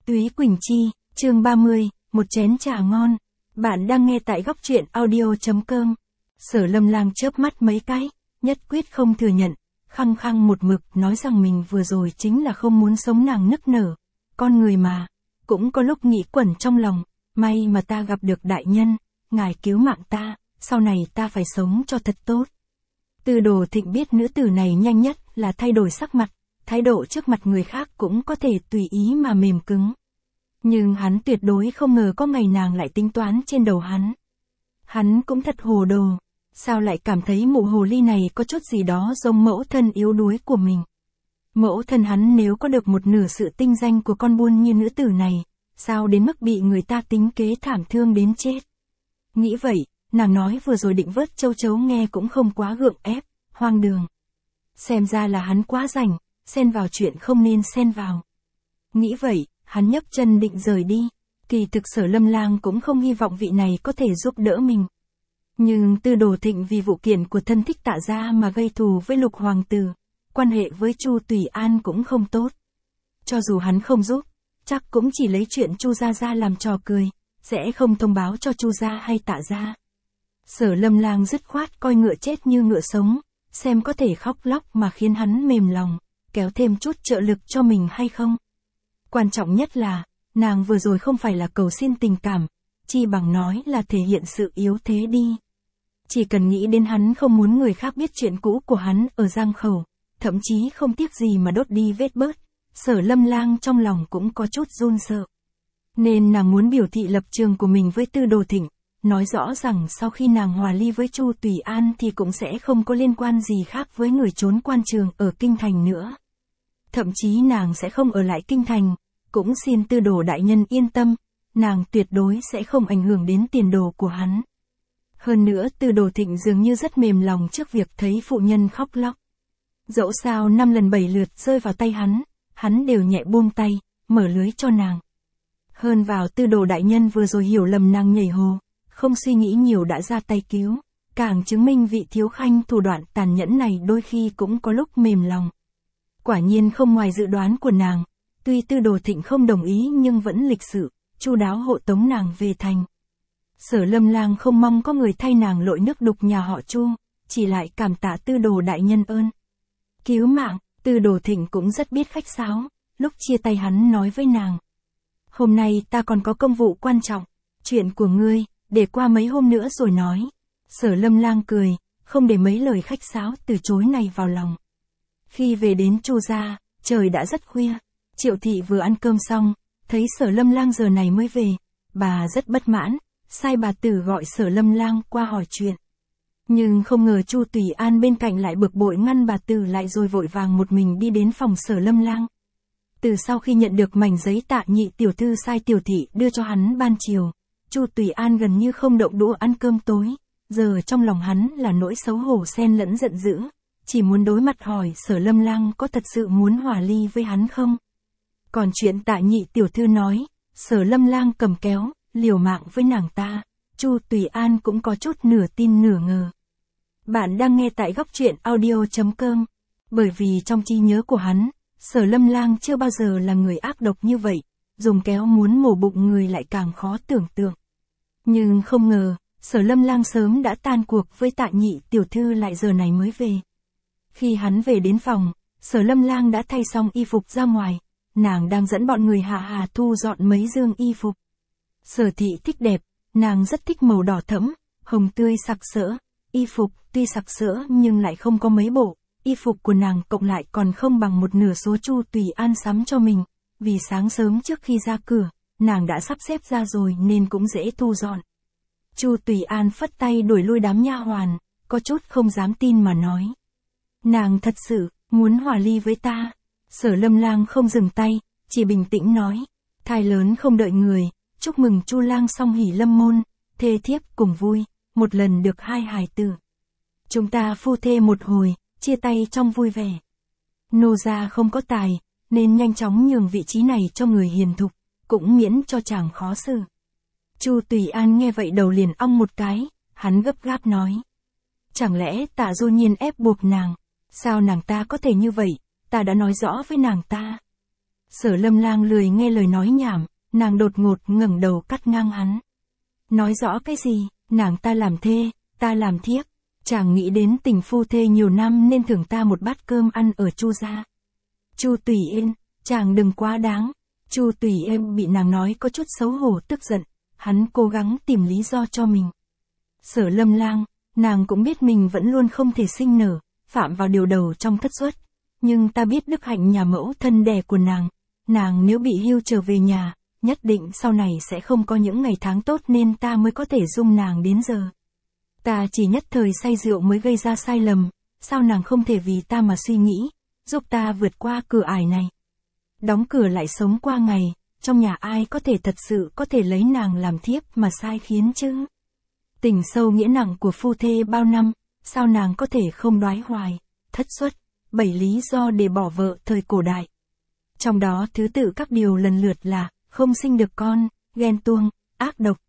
Túy Quỳnh Chi, chương 30, một chén trà ngon. Bạn đang nghe tại góc truyện audio.com. Sở Lâm Lang chớp mắt mấy cái, nhất quyết không thừa nhận, khăng khăng một mực nói rằng mình vừa rồi chính là không muốn sống nàng nức nở. Con người mà, cũng có lúc nghĩ quẩn trong lòng, may mà ta gặp được đại nhân, ngài cứu mạng ta, sau này ta phải sống cho thật tốt. Tư Đồ Thịnh biết nữ tử này nhanh nhất là thay đổi sắc mặt, thái độ trước mặt người khác cũng có thể tùy ý mà mềm cứng. Nhưng hắn tuyệt đối không ngờ có ngày nàng lại tính toán trên đầu hắn. Hắn cũng thật hồ đồ, sao lại cảm thấy mụ hồ ly này có chút gì đó giống mẫu thân yếu đuối của mình. Mẫu thân hắn nếu có được một nửa sự tinh danh của con buôn như nữ tử này, sao đến mức bị người ta tính kế thảm thương đến chết. Nghĩ vậy, nàng nói vừa rồi định vớt châu chấu nghe cũng không quá gượng ép, hoang đường. Xem ra là hắn quá rảnh, xen vào chuyện không nên xen vào. Nghĩ vậy, hắn nhấc chân định rời đi. Kỳ thực Sở Lâm Lang cũng không hy vọng vị này có thể giúp đỡ mình. Nhưng Tư Đồ Thịnh vì vụ kiện của thân thích Tạ gia mà gây thù với Lục hoàng tử, quan hệ với Chu Tùy An cũng không tốt. Cho dù hắn không giúp, chắc cũng chỉ lấy chuyện Chu gia gia làm trò cười, sẽ không thông báo cho Chu gia hay Tạ gia. Sở Lâm Lang dứt khoát coi ngựa chết như ngựa sống, xem có thể khóc lóc mà khiến hắn mềm lòng, kéo thêm chút trợ lực cho mình hay không. Quan trọng nhất là, nàng vừa rồi không phải là cầu xin tình cảm, chi bằng nói là thể hiện sự yếu thế đi. Chỉ cần nghĩ đến hắn không muốn người khác biết chuyện cũ của hắn ở Giang Khẩu, thậm chí không tiếc gì mà đốt đi vết bớt, Sở Lâm Lang trong lòng cũng có chút run sợ. Nên nàng muốn biểu thị lập trường của mình với Tư Đồ Thịnh, nói rõ rằng sau khi nàng hòa ly với Chu Tùy An thì cũng sẽ không có liên quan gì khác với người trốn quan trường ở Kinh Thành nữa. Thậm chí nàng sẽ không ở lại Kinh Thành, cũng xin Tư Đồ đại nhân yên tâm, nàng tuyệt đối sẽ không ảnh hưởng đến tiền đồ của hắn. Hơn nữa Tư Đồ Thịnh dường như rất mềm lòng trước việc thấy phụ nhân khóc lóc. Dẫu sao 5 lần 7 lượt rơi vào tay hắn đều nhẹ buông tay, mở lưới cho nàng. Hơn vào Tư Đồ đại nhân vừa rồi hiểu lầm nàng nhảy hồ, không suy nghĩ nhiều đã ra tay cứu, càng chứng minh vị thiếu khanh thủ đoạn tàn nhẫn này đôi khi cũng có lúc mềm lòng. Quả nhiên không ngoài dự đoán của nàng, tuy Tư Đồ Thịnh không đồng ý nhưng vẫn lịch sự, chu đáo hộ tống nàng về thành. Sở Lâm Lang không mong có người thay nàng lội nước đục nhà họ Chu, chỉ lại cảm tạ Tư Đồ đại nhân ơn cứu mạng. Tư Đồ Thịnh cũng rất biết khách sáo, lúc chia tay hắn nói với nàng: hôm nay ta còn có công vụ quan trọng, chuyện của ngươi, để qua mấy hôm nữa rồi nói. Sở Lâm Lang cười, không để mấy lời khách sáo từ chối này vào lòng. Khi về đến Chu gia, trời đã rất khuya, Triệu thị vừa ăn cơm xong, thấy Sở Lâm Lang giờ này mới về, bà rất bất mãn, sai bà Tử gọi Sở Lâm Lang qua hỏi chuyện. Nhưng không ngờ Chu Tùy An bên cạnh lại bực bội ngăn bà Tử lại rồi vội vàng một mình đi đến phòng Sở Lâm Lang. Từ sau khi nhận được mảnh giấy Tạ nhị tiểu thư sai tiểu thị đưa cho hắn ban chiều, Chu Tùy An gần như không động đũa ăn cơm tối, giờ trong lòng hắn là nỗi xấu hổ xen lẫn giận dữ, chỉ muốn đối mặt hỏi Sở Lâm Lang có thật sự muốn hòa ly với hắn không. Còn chuyện Tạ nhị tiểu thư nói, Sở Lâm Lang cầm kéo, liều mạng với nàng ta, Chu Tùy An cũng có chút nửa tin nửa ngờ. Bạn đang nghe tại góc truyện audio.com. Bởi vì trong trí nhớ của hắn, Sở Lâm Lang chưa bao giờ là người ác độc như vậy, dùng kéo muốn mổ bụng người lại càng khó tưởng tượng. Nhưng không ngờ, Sở Lâm Lang sớm đã tan cuộc với Tạ nhị tiểu thư lại giờ này mới về. Khi hắn về đến phòng, Sở Lâm Lang đã thay xong y phục ra ngoài, nàng đang dẫn bọn người hạ thu dọn mấy dương y phục. Sở thị thích đẹp, nàng rất thích màu đỏ thẫm, hồng tươi sặc sỡ, y phục tuy sặc sỡ nhưng lại không có mấy bộ, y phục của nàng cộng lại còn không bằng một nửa số Chu Tùy An sắm cho mình, vì sáng sớm trước khi ra cửa, nàng đã sắp xếp ra rồi nên cũng dễ thu dọn. Chu Tùy An phất tay đuổi lui đám nha hoàn, có chút không dám tin mà nói: nàng thật sự muốn hòa ly với ta? Sở Lâm Lang không dừng tay, chỉ bình tĩnh nói: thai lớn không đợi người, chúc mừng Chu lang song hỷ lâm môn, thê thiếp cùng vui, một lần được 2 hài tử. Chúng ta phu thê một hồi, chia tay trong vui vẻ. Nô gia không có tài, nên nhanh chóng nhường vị trí này cho người hiền thục, cũng miễn cho chàng khó xử. Chu Tùy An nghe vậy đầu liền ong một cái, hắn gấp gáp nói: chẳng lẽ Tạ Du Nhiên ép buộc nàng? Sao nàng ta có thể như vậy? Ta đã nói rõ với nàng ta. Sở Lâm Lang lười nghe lời nói nhảm, nàng đột ngột ngẩng đầu cắt ngang hắn. Nói rõ cái gì, nàng ta làm thê, ta làm thiếp. Chàng nghĩ đến tình phu thê nhiều năm nên thưởng ta một bát cơm ăn ở Chu gia. Chu Tùy Yên, chàng đừng quá đáng. Chu Tùy Yên bị nàng nói có chút xấu hổ tức giận, hắn cố gắng tìm lý do cho mình. Sở Lâm Lang, nàng cũng biết mình vẫn luôn không thể sinh nở, phạm vào điều đầu trong thất xuất. Nhưng ta biết đức hạnh nhà mẫu thân đẻ của nàng nếu bị hưu trở về nhà, nhất định sau này sẽ không có những ngày tháng tốt nên ta mới có thể dung nàng đến giờ. Ta chỉ nhất thời say rượu mới gây ra sai lầm, sao nàng không thể vì ta mà suy nghĩ, giúp ta vượt qua cửa ải này. Đóng cửa lại sống qua ngày, trong nhà ai có thể thật sự có thể lấy nàng làm thiếp mà sai khiến chứ. Tình sâu nghĩa nặng của phu thê bao năm, sao nàng có thể không đoái hoài, thất xuất, 7 lý do để bỏ vợ thời cổ đại. Trong đó thứ tự các điều lần lượt là, không sinh được con, ghen tuông, ác độc,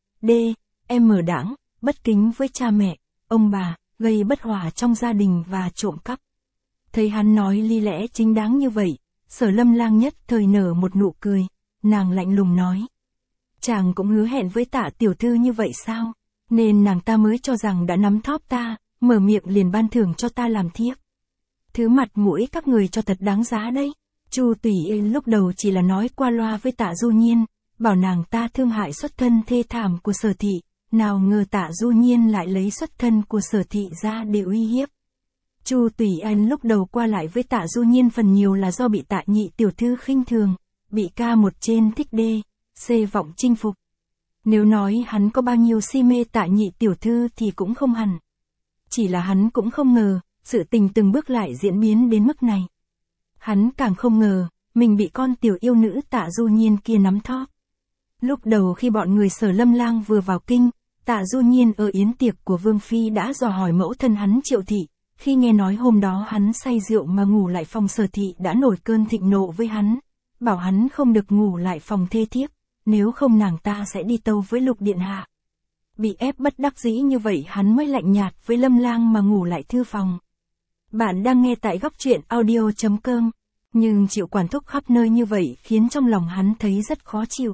mở đãng, bất kính với cha mẹ, ông bà, gây bất hòa trong gia đình và trộm cắp. Thấy hắn nói lý lẽ chính đáng như vậy, Sở Lâm Lang nhất thời nở một nụ cười, nàng lạnh lùng nói. Chàng cũng hứa hẹn với Tạ tiểu thư như vậy sao, nên nàng ta mới cho rằng đã nắm thóp ta, mở miệng liền ban thưởng cho ta làm thiếp. Thứ mặt mũi các người cho thật đáng giá đấy. Chu Tùy Yên lúc đầu chỉ là nói qua loa với Tạ Du Nhiên, bảo nàng ta thương hại xuất thân thê thảm của Sở thị, nào ngờ Tạ Du Nhiên lại lấy xuất thân của Sở thị ra để uy hiếp. Chu Tùy Yên lúc đầu qua lại với Tạ Du Nhiên phần nhiều là do bị Tạ nhị tiểu thư khinh thường, bị ca một trên thích đê, c vọng chinh phục. Nếu nói hắn có bao nhiêu si mê Tạ nhị tiểu thư thì cũng không hẳn. Chỉ là hắn cũng không ngờ, sự tình từng bước lại diễn biến đến mức này. Hắn càng không ngờ, mình bị con tiểu yêu nữ Tạ Du Nhiên kia nắm thóp. Lúc đầu khi bọn người Sở Lâm Lang vừa vào kinh, Tạ Du Nhiên ở yến tiệc của Vương Phi đã dò hỏi mẫu thân hắn Triệu thị, khi nghe nói hôm đó hắn say rượu mà ngủ lại phòng Sở thị đã nổi cơn thịnh nộ với hắn, bảo hắn không được ngủ lại phòng thê thiếp, nếu không nàng ta sẽ đi tâu với Lục điện hạ. Bị ép bất đắc dĩ như vậy hắn mới lạnh nhạt với Lâm Lang mà ngủ lại thư phòng. Bạn đang nghe tại góc truyện audio.com, nhưng chịu quản thúc khắp nơi như vậy khiến trong lòng hắn thấy rất khó chịu.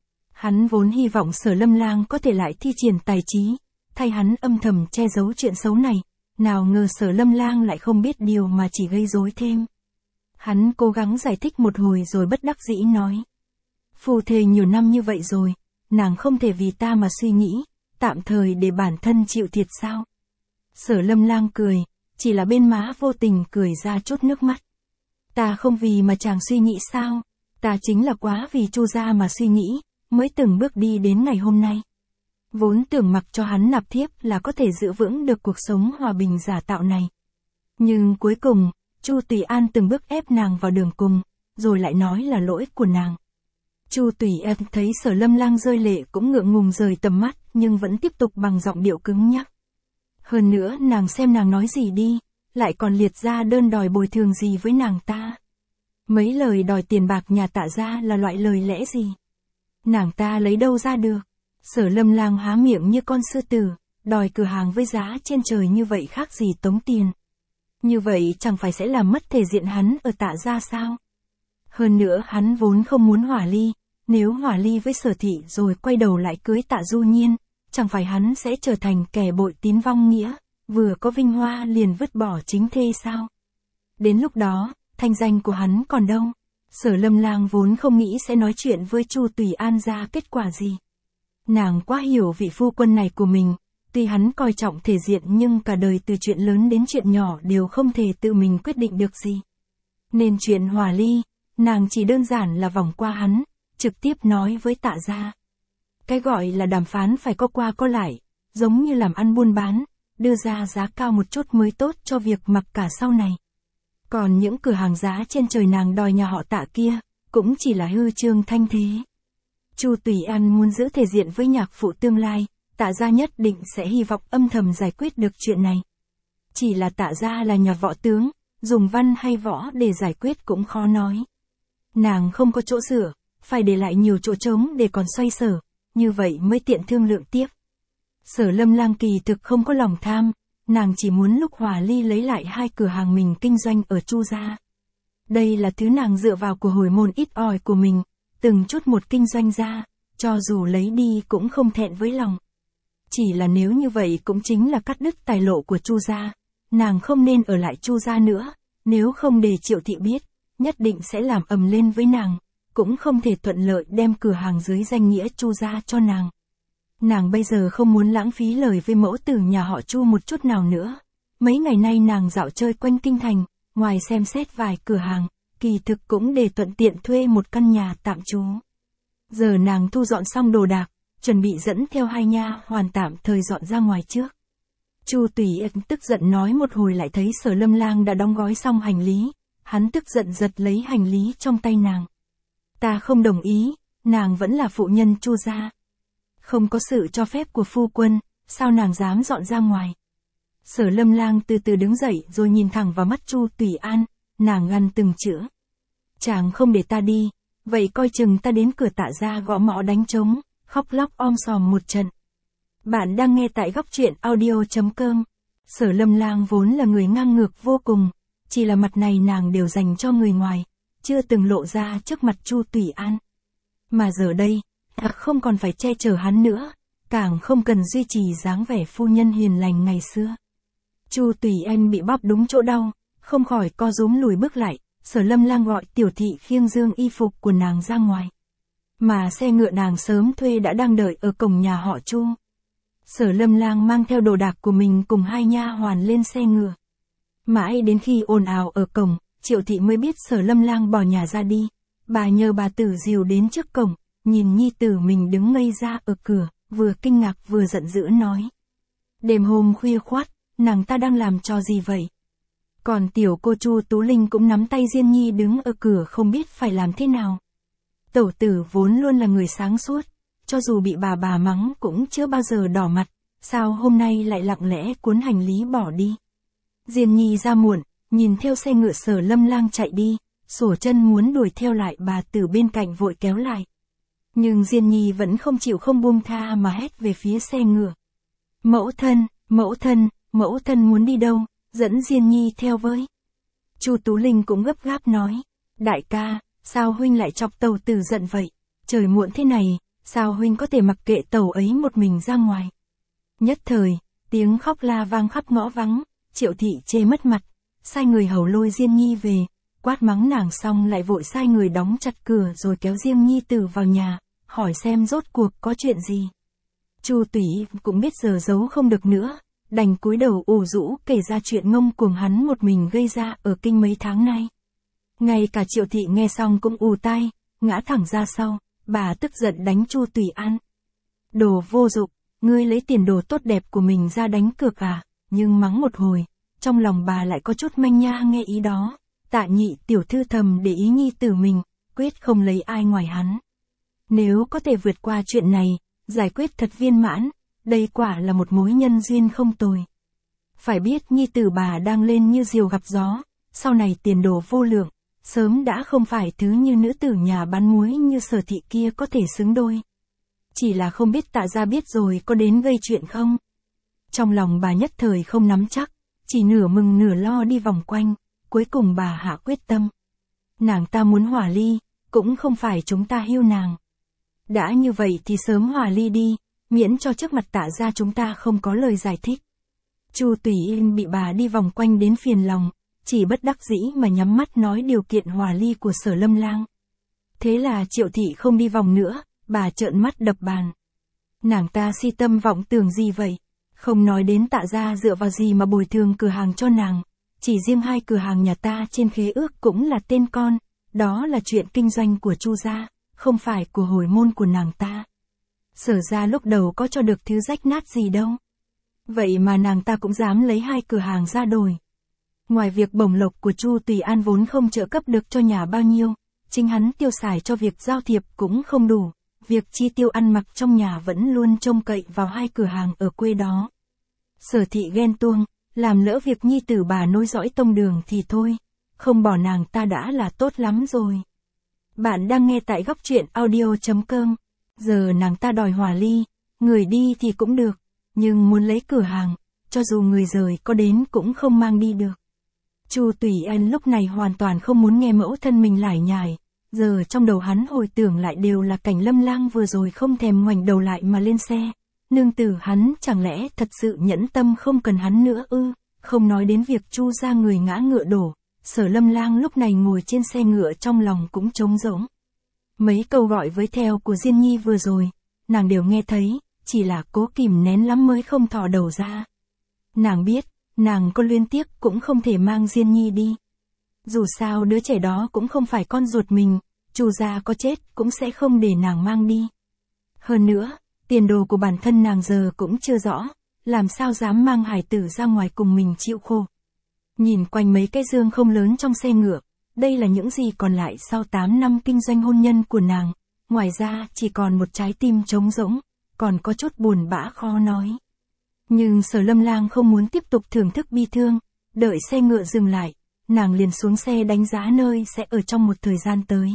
Hắn vốn hy vọng Sở Lâm Lang có thể lại thi triển tài trí, thay hắn âm thầm che giấu chuyện xấu này, nào ngờ Sở Lâm Lang lại không biết điều mà chỉ gây rối thêm. Hắn cố gắng giải thích một hồi rồi bất đắc dĩ nói. Phu thê nhiều năm như vậy rồi, nàng không thể vì ta mà suy nghĩ, tạm thời để bản thân chịu thiệt sao? Sở Lâm Lang cười, chỉ là bên má vô tình cười ra chút nước mắt. Ta không vì mà chàng suy nghĩ sao, ta chính là quá vì Chu gia mà suy nghĩ, mới từng bước đi đến ngày hôm nay. Vốn tưởng mặc cho hắn nạp thiếp là có thể giữ vững được cuộc sống hòa bình giả tạo này. Nhưng cuối cùng, Chu Tùy An từng bước ép nàng vào đường cùng, rồi lại nói là lỗi của nàng. Chu Tùy An thấy Sở Lâm Lang rơi lệ cũng ngượng ngùng rời tầm mắt, nhưng vẫn tiếp tục bằng giọng điệu cứng nhắc. Hơn nữa nàng xem nàng nói gì đi, lại còn liệt ra đơn đòi bồi thường gì với nàng ta. Mấy lời đòi tiền bạc nhà Tạ gia là loại lời lẽ gì? Nàng ta lấy đâu ra được? Sở Lâm Lang há miệng như con sư tử, đòi cửa hàng với giá trên trời như vậy khác gì tống tiền. Như vậy chẳng phải sẽ làm mất thể diện hắn ở Tạ gia sao? Hơn nữa hắn vốn không muốn hòa ly, nếu hòa ly với Sở thị rồi quay đầu lại cưới Tạ Du Nhiên, chẳng phải hắn sẽ trở thành kẻ bội tín vong nghĩa, vừa có vinh hoa liền vứt bỏ chính thê sao? Đến lúc đó, thanh danh của hắn còn đâu? Sở Lâm Lang vốn không nghĩ sẽ nói chuyện với Chu Tùy An ra kết quả gì. Nàng quá hiểu vị phu quân này của mình, tuy hắn coi trọng thể diện nhưng cả đời từ chuyện lớn đến chuyện nhỏ đều không thể tự mình quyết định được gì. Nên chuyện hòa ly, nàng chỉ đơn giản là vòng qua hắn, trực tiếp nói với Tạ gia. Cái gọi là đàm phán phải có qua có lại, giống như làm ăn buôn bán, đưa ra giá cao một chút mới tốt cho việc mặc cả sau này. Còn những cửa hàng giá trên trời nàng đòi nhà họ Tạ kia, cũng chỉ là hư trương thanh thế. Chu Tùy An muốn giữ thể diện với nhạc phụ tương lai, Tạ gia nhất định sẽ hy vọng âm thầm giải quyết được chuyện này. Chỉ là Tạ gia là nhà võ tướng, dùng văn hay võ để giải quyết cũng khó nói. Nàng không có chỗ dựa, phải để lại nhiều chỗ trống để còn xoay sở, như vậy mới tiện thương lượng tiếp. Sở Lâm Lang kỳ thực không có lòng tham, nàng chỉ muốn lúc hòa ly lấy lại 2 cửa hàng mình kinh doanh ở Chu gia. Đây là thứ nàng dựa vào của hồi môn ít ỏi của mình, từng chút một kinh doanh ra, cho dù lấy đi cũng không thẹn với lòng. Chỉ là nếu như vậy cũng chính là cắt đứt tài lộ của Chu gia, nàng không nên ở lại Chu gia nữa, nếu không để Triệu thị biết, nhất định sẽ làm ầm lên với nàng, cũng không thể thuận lợi đem cửa hàng dưới danh nghĩa Chu gia cho nàng. Nàng bây giờ không muốn lãng phí lời với mẫu tử nhà họ Chu một chút nào nữa. Mấy ngày nay nàng dạo chơi quanh kinh thành, ngoài xem xét vài cửa hàng, kỳ thực cũng để thuận tiện thuê một căn nhà tạm trú. Giờ nàng thu dọn xong đồ đạc, chuẩn bị dẫn theo hai nha hoàn tạm thời dọn ra ngoài trước. Chu Tùy tức giận nói một hồi lại thấy Sở Lâm Lang đã đóng gói xong hành lý, hắn tức giận giật lấy hành lý trong tay nàng. Ta không đồng ý, nàng vẫn là phụ nhân Chu gia. Không có sự cho phép của phu quân, sao nàng dám dọn ra ngoài? Sở Lâm Lang từ từ đứng dậy rồi nhìn thẳng vào mắt Chu Tùy An, nàng gằn từng chữ. Chàng không để ta đi, vậy coi chừng ta đến cửa Tạ gia gõ mõ đánh trống, khóc lóc om sòm một trận. Bạn đang nghe tại góc truyện audio.com. Sở Lâm Lang vốn là người ngang ngược vô cùng, chỉ là mặt này nàng đều dành cho người ngoài, chưa từng lộ ra trước mặt Chu Tùy An. Mà giờ đây, không còn phải che chở hắn nữa, càng không cần duy trì dáng vẻ phu nhân hiền lành ngày xưa. Chu Tùy An bị bóp đúng chỗ đau, không khỏi co rúm lùi bước lại, Sở Lâm Lang gọi tiểu thị khiêng dương y phục của nàng ra ngoài. Mà xe ngựa nàng sớm thuê đã đang đợi ở cổng nhà họ Chu. Sở Lâm Lang mang theo đồ đạc của mình cùng hai nha hoàn lên xe ngựa. Mãi đến khi ồn ào ở cổng, Triệu thị mới biết Sở Lâm Lang bỏ nhà ra đi. Bà nhờ bà tử dìu đến trước cổng, nhìn nhi tử mình đứng ngây ra ở cửa, vừa kinh ngạc vừa giận dữ nói. Đêm hôm khuya khoắt, nàng ta đang làm trò gì vậy? Còn tiểu cô Chu Tú Linh cũng nắm tay Diên Nhi đứng ở cửa không biết phải làm thế nào. Tẩu tử vốn luôn là người sáng suốt, cho dù bị bà mắng cũng chưa bao giờ đỏ mặt, sao hôm nay lại lặng lẽ cuốn hành lý bỏ đi. Diên Nhi ra muộn, nhìn theo xe ngựa Sở Lâm Lang chạy đi, sổ chân muốn đuổi theo lại bà tử bên cạnh vội kéo lại. Nhưng Diên Nhi vẫn không chịu không buông tha mà hét về phía xe ngựa. Mẫu thân, mẫu thân, mẫu thân muốn đi đâu, dẫn Diên Nhi theo với. Chu Tú Linh cũng gấp gáp nói, đại ca, sao huynh lại chọc tẩu tử giận vậy, trời muộn thế này, sao huynh có thể mặc kệ tẩu ấy một mình ra ngoài. Nhất thời, tiếng khóc la vang khắp ngõ vắng, Triệu thị chê mất mặt, sai người hầu lôi Diên Nhi về, quát mắng nàng xong lại vội sai người đóng chặt cửa rồi kéo riêng nhi tử vào nhà, hỏi xem rốt cuộc có chuyện gì. Chu Tùy cũng biết giờ giấu không được nữa, đành cúi đầu ủ rũ kể ra chuyện ngông cuồng hắn một mình gây ra ở kinh mấy tháng nay. Ngay cả Triệu thị nghe xong cũng ù tai, ngã thẳng ra sau, bà tức giận đánh Chu Tùy An. Đồ vô dụng, ngươi lấy tiền đồ tốt đẹp của mình ra đánh cược à? Nhưng mắng một hồi, trong lòng bà lại có chút manh nha nghe ý đó. Tạ Nhị tiểu thư thầm để ý nhi tử mình, quyết không lấy ai ngoài hắn. Nếu có thể vượt qua chuyện này, giải quyết thật viên mãn, đây quả là một mối nhân duyên không tồi. Phải biết nhi tử bà đang lên như diều gặp gió, sau này tiền đồ vô lượng, sớm đã không phải thứ như nữ tử nhà bán muối như Sở thị kia có thể xứng đôi. Chỉ là không biết Tạ gia biết rồi có đến gây chuyện không? Trong lòng bà nhất thời không nắm chắc, chỉ nửa mừng nửa lo đi vòng quanh, cuối cùng bà hạ quyết tâm. Nàng ta muốn hòa ly, cũng không phải chúng ta hiu nàng. Đã như vậy thì sớm hòa ly đi, miễn cho trước mặt Tạ gia chúng ta không có lời giải thích. Chu Tùy Yên bị bà đi vòng quanh đến phiền lòng, chỉ bất đắc dĩ mà nhắm mắt nói điều kiện hòa ly của Sở Lâm Lang. Thế là Triệu thị không đi vòng nữa, bà trợn mắt đập bàn. Nàng ta si tâm vọng tưởng gì vậy? Không nói đến Tạ gia dựa vào gì mà bồi thường cửa hàng cho nàng, chỉ riêng hai cửa hàng nhà ta trên khế ước cũng là tên con, đó là chuyện kinh doanh của Chu gia, không phải của hồi môn của nàng ta. Sở gia lúc đầu có cho được thứ rách nát gì đâu. Vậy mà nàng ta cũng dám lấy hai cửa hàng ra đổi. Ngoài việc bổng lộc của Chu Tùy An vốn không trợ cấp được cho nhà bao nhiêu, chính hắn tiêu xài cho việc giao thiệp cũng không đủ, việc chi tiêu ăn mặc trong nhà vẫn luôn trông cậy vào hai cửa hàng ở quê đó. Sở thị ghen tuông, làm lỡ việc nhi tử bà nối dõi tông đường thì thôi, không bỏ nàng ta đã là tốt lắm rồi. Bạn đang nghe tại góc truyện audio.com. Giờ nàng ta đòi hòa ly, người đi thì cũng được, nhưng muốn lấy cửa hàng, cho dù người rời có đến cũng không mang đi được. Chu Tùy An lúc này hoàn toàn không muốn nghe mẫu thân mình lải nhải, giờ trong đầu hắn hồi tưởng lại đều là cảnh Lâm Lang vừa rồi không thèm ngoảnh đầu lại mà lên xe. Nương tử hắn chẳng lẽ thật sự nhẫn tâm không cần hắn nữa ư? Không nói đến việc Chu gia người ngã ngựa đổ, Sở Lâm Lang lúc này ngồi trên xe ngựa trong lòng cũng trống rỗng. Mấy câu gọi với theo của Diên Nhi vừa rồi, nàng đều nghe thấy, chỉ là cố kìm nén lắm mới không thò đầu ra. Nàng biết, nàng có luyến tiếc cũng không thể mang Diên Nhi đi. Dù sao đứa trẻ đó cũng không phải con ruột mình, Chu gia có chết cũng sẽ không để nàng mang đi. Hơn nữa, tiền đồ của bản thân nàng giờ cũng chưa rõ, làm sao dám mang hải tử ra ngoài cùng mình chịu khổ. Nhìn quanh mấy cái dương không lớn trong xe ngựa, đây là những gì còn lại sau 8 năm kinh doanh hôn nhân của nàng, ngoài ra chỉ còn một trái tim trống rỗng, còn có chút buồn bã khó nói. Nhưng Sở Lâm Lang không muốn tiếp tục thưởng thức bi thương, đợi xe ngựa dừng lại, nàng liền xuống xe đánh giá nơi sẽ ở trong một thời gian tới.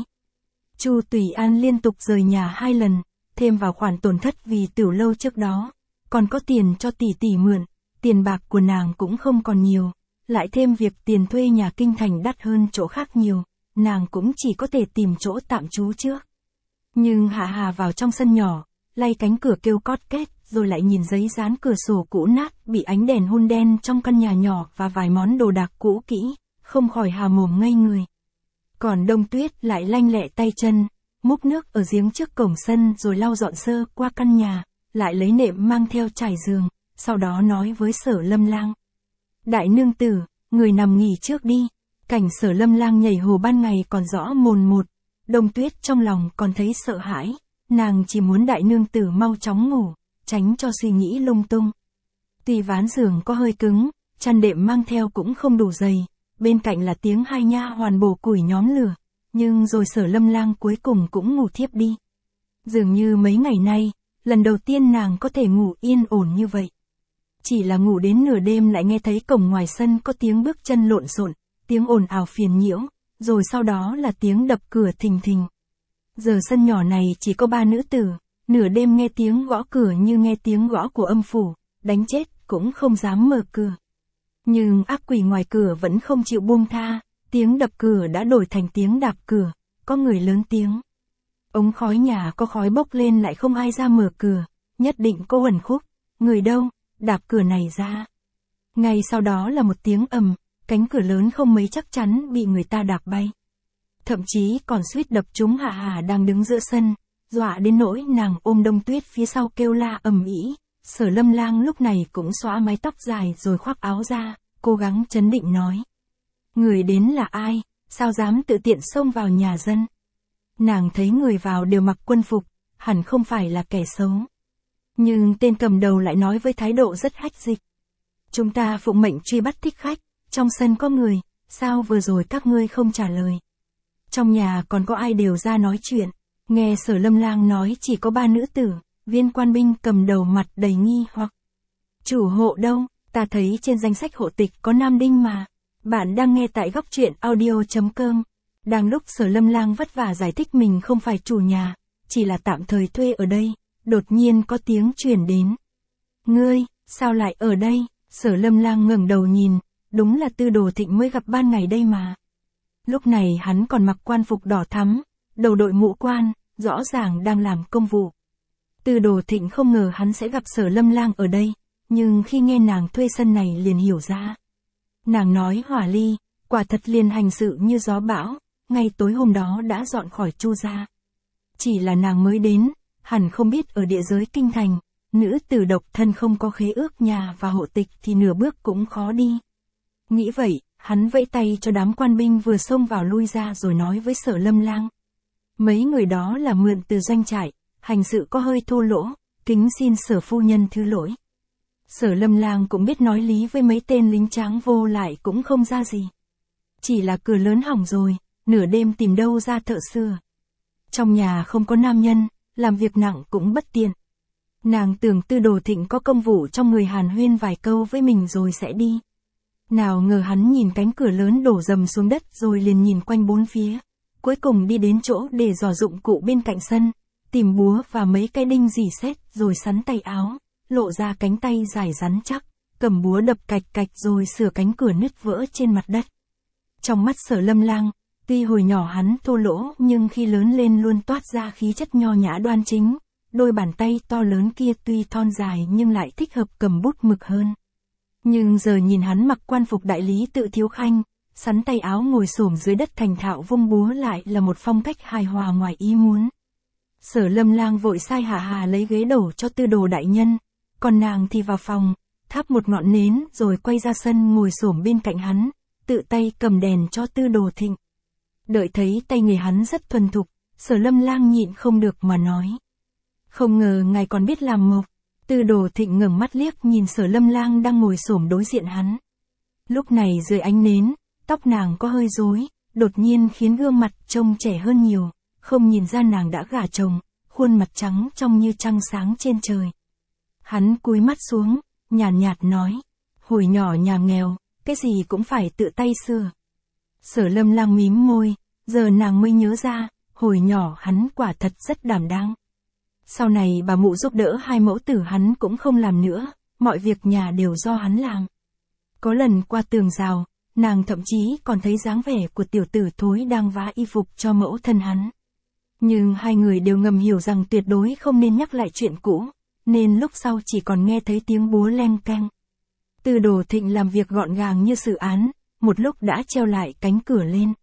Chu Tùy An liên tục rời nhà 2 lần, thêm vào khoản tổn thất vì tiểu lâu trước đó, còn có tiền cho tỷ tỷ mượn, tiền bạc của nàng cũng không còn nhiều, lại thêm việc tiền thuê nhà kinh thành đắt hơn chỗ khác nhiều, nàng cũng chỉ có thể tìm chỗ tạm trú trước. Nhưng Hạ Hà vào trong sân nhỏ, lay cánh cửa kêu cót két, rồi lại nhìn giấy dán cửa sổ cũ nát, bị ánh đèn hun đen trong căn nhà nhỏ và vài món đồ đạc cũ kỹ, không khỏi hà mồm ngây người. Còn Đông Tuyết lại lanh lẹ tay chân, múc nước ở giếng trước cổng sân rồi lau dọn sơ qua căn nhà, lại lấy nệm mang theo trải giường, sau đó nói với Sở Lâm Lang. Đại nương tử, người nằm nghỉ trước đi. Cảnh Sở Lâm Lang nhảy hồ ban ngày còn rõ mồn một, Đông Tuyết trong lòng còn thấy sợ hãi, nàng chỉ muốn đại nương tử mau chóng ngủ, tránh cho suy nghĩ lung tung. Tuy ván giường có hơi cứng, chăn đệm mang theo cũng không đủ dày, bên cạnh là tiếng hai nha hoàn bổ củi nhóm lửa, nhưng rồi Sở Lâm Lang cuối cùng cũng ngủ thiếp đi. Dường như mấy ngày nay, lần đầu tiên nàng có thể ngủ yên ổn như vậy. Chỉ là ngủ đến nửa đêm lại nghe thấy cổng ngoài sân có tiếng bước chân lộn xộn, tiếng ồn ào phiền nhiễu, rồi sau đó là tiếng đập cửa thình thình. Giờ sân nhỏ này chỉ có 3 nữ tử, nửa đêm nghe tiếng gõ cửa như nghe tiếng gõ của âm phủ, đánh chết cũng không dám mở cửa. Nhưng ác quỷ ngoài cửa vẫn không chịu buông tha, tiếng đập cửa đã đổi thành tiếng đạp cửa, có người lớn tiếng. Ống khói nhà có khói bốc lên lại không ai ra mở cửa, nhất định có uẩn khúc, người đâu, đạp cửa này ra. Ngay sau đó là một tiếng ầm, cánh cửa lớn không mấy chắc chắn bị người ta đạp bay. Thậm chí còn suýt đập trúng Hạ Hà đang đứng giữa sân, dọa đến nỗi nàng ôm Đông Tuyết phía sau kêu la ầm ĩ. Sở Lâm Lang lúc này cũng xóa mái tóc dài rồi khoác áo ra, cố gắng trấn định nói. Người đến là ai, sao dám tự tiện xông vào nhà dân? Nàng thấy người vào đều mặc quân phục, hẳn không phải là kẻ xấu. Nhưng tên cầm đầu lại nói với thái độ rất hách dịch. Chúng ta phụng mệnh truy bắt thích khách, trong sân có người, sao vừa rồi các ngươi không trả lời? Trong nhà còn có ai đều ra nói chuyện, nghe Sở Lâm Lang nói chỉ có 3 nữ tử, viên quan binh cầm đầu mặt đầy nghi hoặc. Chủ hộ đâu, ta thấy trên danh sách hộ tịch có Nam Đinh mà. Bạn đang nghe tại góc truyện audio.com. Đang lúc Sở Lâm Lang vất vả giải thích mình không phải chủ nhà, chỉ là tạm thời thuê ở đây, đột nhiên có tiếng truyền đến. Ngươi, sao lại ở đây? Sở Lâm Lang ngẩng đầu nhìn, đúng là Tư Đồ Thịnh mới gặp ban ngày đây mà. Lúc này hắn còn mặc quan phục đỏ thắm, đầu đội mũ quan, rõ ràng đang làm công vụ. Tư Đồ Thịnh không ngờ hắn sẽ gặp Sở Lâm Lang ở đây, nhưng khi nghe nàng thuê sân này liền hiểu ra. Nàng nói Hỏa Ly, quả thật liền hành sự như gió bão, ngay tối hôm đó đã dọn khỏi Chu gia. Chỉ là nàng mới đến, hẳn không biết ở địa giới kinh thành, nữ tử độc thân không có khế ước nhà và hộ tịch thì nửa bước cũng khó đi. Nghĩ vậy, hắn vẫy tay cho đám quan binh vừa xông vào lui ra rồi nói với Sở Lâm Lang. Mấy người đó là mượn từ doanh trại, hành sự có hơi thô lỗ, kính xin Sở phu nhân thứ lỗi. Sở Lâm Lang cũng biết nói lý với mấy tên lính tráng vô lại cũng không ra gì. Chỉ là cửa lớn hỏng rồi, nửa đêm tìm đâu ra thợ sửa. Trong nhà không có nam nhân, làm việc nặng cũng bất tiện. Nàng tưởng Tư Đồ Thịnh có công vụ trong người hàn huyên vài câu với mình rồi sẽ đi. Nào ngờ hắn nhìn cánh cửa lớn đổ dầm xuống đất rồi liền nhìn quanh bốn phía. Cuối cùng đi đến chỗ để dò dụng cụ bên cạnh sân, tìm búa và mấy cái đinh rỉ sét rồi sắn tay áo, lộ ra cánh tay dài rắn chắc, cầm búa đập cạch cạch rồi sửa cánh cửa nứt vỡ trên mặt đất. Trong mắt Sở Lâm Lang, tuy hồi nhỏ hắn thô lỗ nhưng khi lớn lên luôn toát ra khí chất nho nhã đoan chính, đôi bàn tay to lớn kia tuy thon dài nhưng lại thích hợp cầm bút mực hơn. Nhưng giờ nhìn hắn mặc quan phục đại lý tự thiếu khanh, sắn tay áo ngồi xổm dưới đất thành thạo vung búa lại là một phong cách hài hòa ngoài ý muốn. Sở Lâm Lang vội sai Hà Hà lấy ghế đổ cho Tư Đồ đại nhân, còn nàng thì vào phòng, thắp một ngọn nến rồi quay ra sân ngồi xổm bên cạnh hắn, tự tay cầm đèn cho Tư Đồ Thịnh. Đợi thấy tay nghề hắn rất thuần thục, Sở Lâm Lang nhịn không được mà nói. Không ngờ ngài còn biết làm mộc. Tư Đồ Thịnh ngẩng mắt liếc nhìn Sở Lâm Lang đang ngồi xổm đối diện hắn. Lúc này dưới ánh nến, tóc nàng có hơi rối, đột nhiên khiến gương mặt trông trẻ hơn nhiều, không nhìn ra nàng đã gả chồng, khuôn mặt trắng trông như trăng sáng trên trời. Hắn cúi mắt xuống, nhàn nhạt nói, hồi nhỏ nhà nghèo, cái gì cũng phải tự tay sửa. Sở Lâm Lang mím môi, giờ nàng mới nhớ ra, hồi nhỏ hắn quả thật rất đảm đang. Sau này bà mụ giúp đỡ hai mẫu tử hắn cũng không làm nữa, mọi việc nhà đều do hắn làm. Có lần qua tường rào, nàng thậm chí còn thấy dáng vẻ của tiểu tử thối đang vá y phục cho mẫu thân hắn. Nhưng hai người đều ngầm hiểu rằng tuyệt đối không nên nhắc lại chuyện cũ, nên lúc sau chỉ còn nghe thấy tiếng búa leng keng. Tư Đồ Thịnh làm việc gọn gàng như xử án, một lúc đã treo lại cánh cửa lên.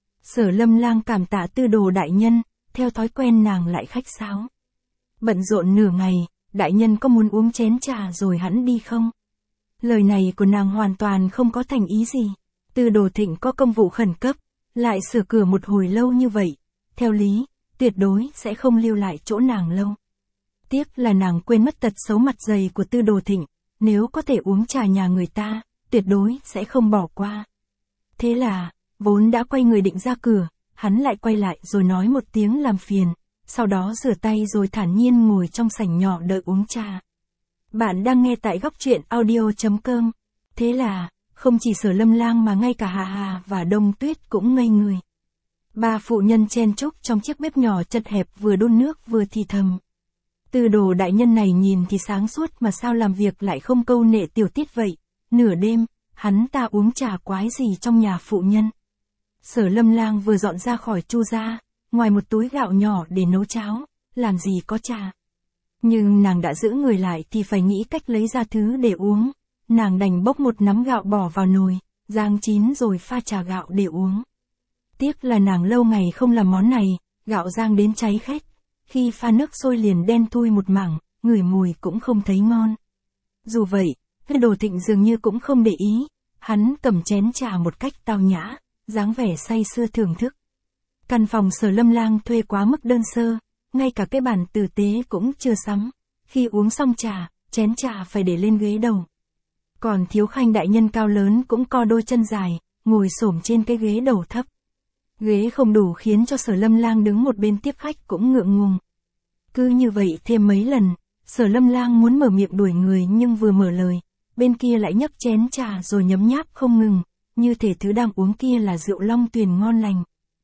Sở Lâm Lang cảm tạ Tư Đồ đại nhân, theo thói quen nàng lại khách sáo. Bận rộn nửa ngày, đại nhân có muốn uống chén trà rồi hẵng đi không? Lời này của nàng hoàn toàn không có thành ý gì. Tư Đồ Thịnh có công vụ khẩn cấp, lại sửa cửa một hồi lâu như vậy, theo lý, tuyệt đối sẽ không lưu lại chỗ nàng lâu. Tiếc là nàng quên mất tật xấu mặt dày của Tư Đồ Thịnh, nếu có thể uống trà nhà người ta, tuyệt đối sẽ không bỏ qua. Thế là, vốn đã quay người định ra cửa, hắn lại quay lại rồi nói một tiếng làm phiền, sau đó rửa tay rồi thản nhiên ngồi trong sảnh nhỏ đợi uống trà. Bạn đang nghe tại góc truyện audio.com. Thế là, không chỉ Sở Lâm Lang mà ngay cả Hà Hà và Đông Tuyết cũng ngây người. Ba phụ nhân chen chúc trong chiếc bếp nhỏ chật hẹp vừa đun nước vừa thì thầm. Tư Đồ đại nhân này nhìn thì sáng suốt mà sao làm việc lại không câu nệ tiểu tiết vậy, nửa đêm, hắn ta uống trà quái gì trong nhà phụ nhân. Sở Lâm Lang vừa dọn ra khỏi chu gia, ngoài một túi gạo nhỏ để nấu cháo, làm gì có trà. Nhưng nàng đã giữ người lại thì phải nghĩ cách lấy ra thứ để uống, nàng đành bốc một nắm gạo bỏ vào nồi, rang chín rồi pha trà gạo để uống. Tiếc là nàng lâu ngày không làm món này, gạo rang đến cháy khét, khi pha nước sôi liền đen thui một mảng, ngửi mùi cũng không thấy ngon. Dù vậy, Tư Đồ Thịnh dường như cũng không để ý, hắn cầm chén trà một cách tao nhã, dáng vẻ say sưa thưởng thức. Căn phòng Sở Lâm Lang thuê quá mức đơn sơ, ngay cả cái bàn tử tế cũng chưa sắm, khi uống xong trà, chén trà phải để lên ghế đầu. Còn thiếu khanh đại nhân cao lớn cũng co đôi chân dài, ngồi xổm trên cái ghế đầu thấp. Ghế không đủ khiến cho Sở Lâm Lang đứng một bên tiếp khách cũng ngượng ngùng. Cứ như vậy thêm mấy lần, Sở Lâm Lang muốn mở miệng đuổi người nhưng vừa mở lời, bên kia lại nhấc chén trà rồi nhấm nháp không ngừng, như thể thứ đang uống kia là rượu Long Tuyền ngon lành.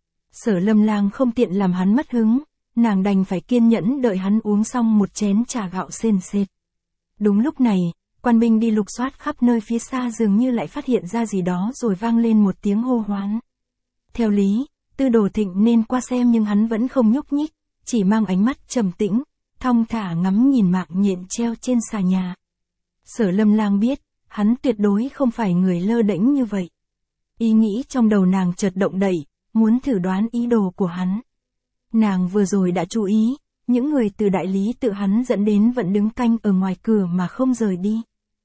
Sở Lâm Lang không tiện làm hắn mất hứng, nàng đành phải kiên nhẫn đợi hắn uống xong một chén trà gạo sền sệt. Đúng lúc này, quan binh đi lục soát khắp nơi phía xa dường như lại phát hiện ra gì đó rồi vang lên một tiếng hô hoán. Theo lý, Tư Đồ Thịnh nên qua xem nhưng hắn vẫn không nhúc nhích, chỉ mang ánh mắt trầm tĩnh, thong thả ngắm nhìn mạng nhện treo trên xà nhà. Sở Lâm Lang biết, hắn tuyệt đối không phải người lơ đễnh như vậy. Ý nghĩ trong đầu nàng chợt động đậy, muốn thử đoán ý đồ của hắn. Nàng vừa rồi đã chú ý, những người từ đại lý tự hắn dẫn đến vẫn đứng canh ở ngoài cửa mà không rời đi.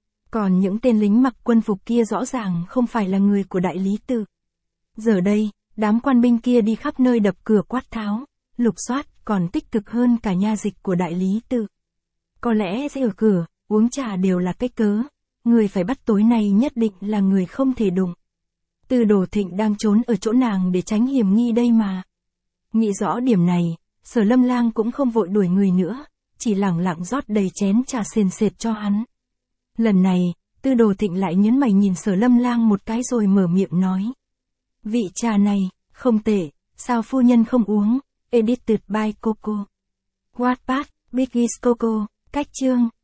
Còn những tên lính mặc quân phục kia rõ ràng không phải là người của đại lý tự. Giờ đây, đám quan binh kia đi khắp nơi đập cửa quát tháo, lục soát còn tích cực hơn cả nha dịch của đại lý tự. Có lẽ sẽ ở cửa, uống trà đều là cái cớ, người phải bắt tối nay nhất định là người không thể đụng. Tư Đồ Thịnh đang trốn ở chỗ nàng để tránh hiểm nghi đây mà. Nghĩ rõ điểm này, Sở Lâm Lang cũng không vội đuổi người nữa, chỉ lẳng lặng rót đầy chén trà sền sệt cho hắn. Lần này, Tư Đồ Thịnh lại nhấn mày nhìn Sở Lâm Lang một cái rồi mở miệng nói. Vị trà này, không tệ, sao phu nhân không uống? Edited by Coco. Wattpad, Biggies Coco, cách chương.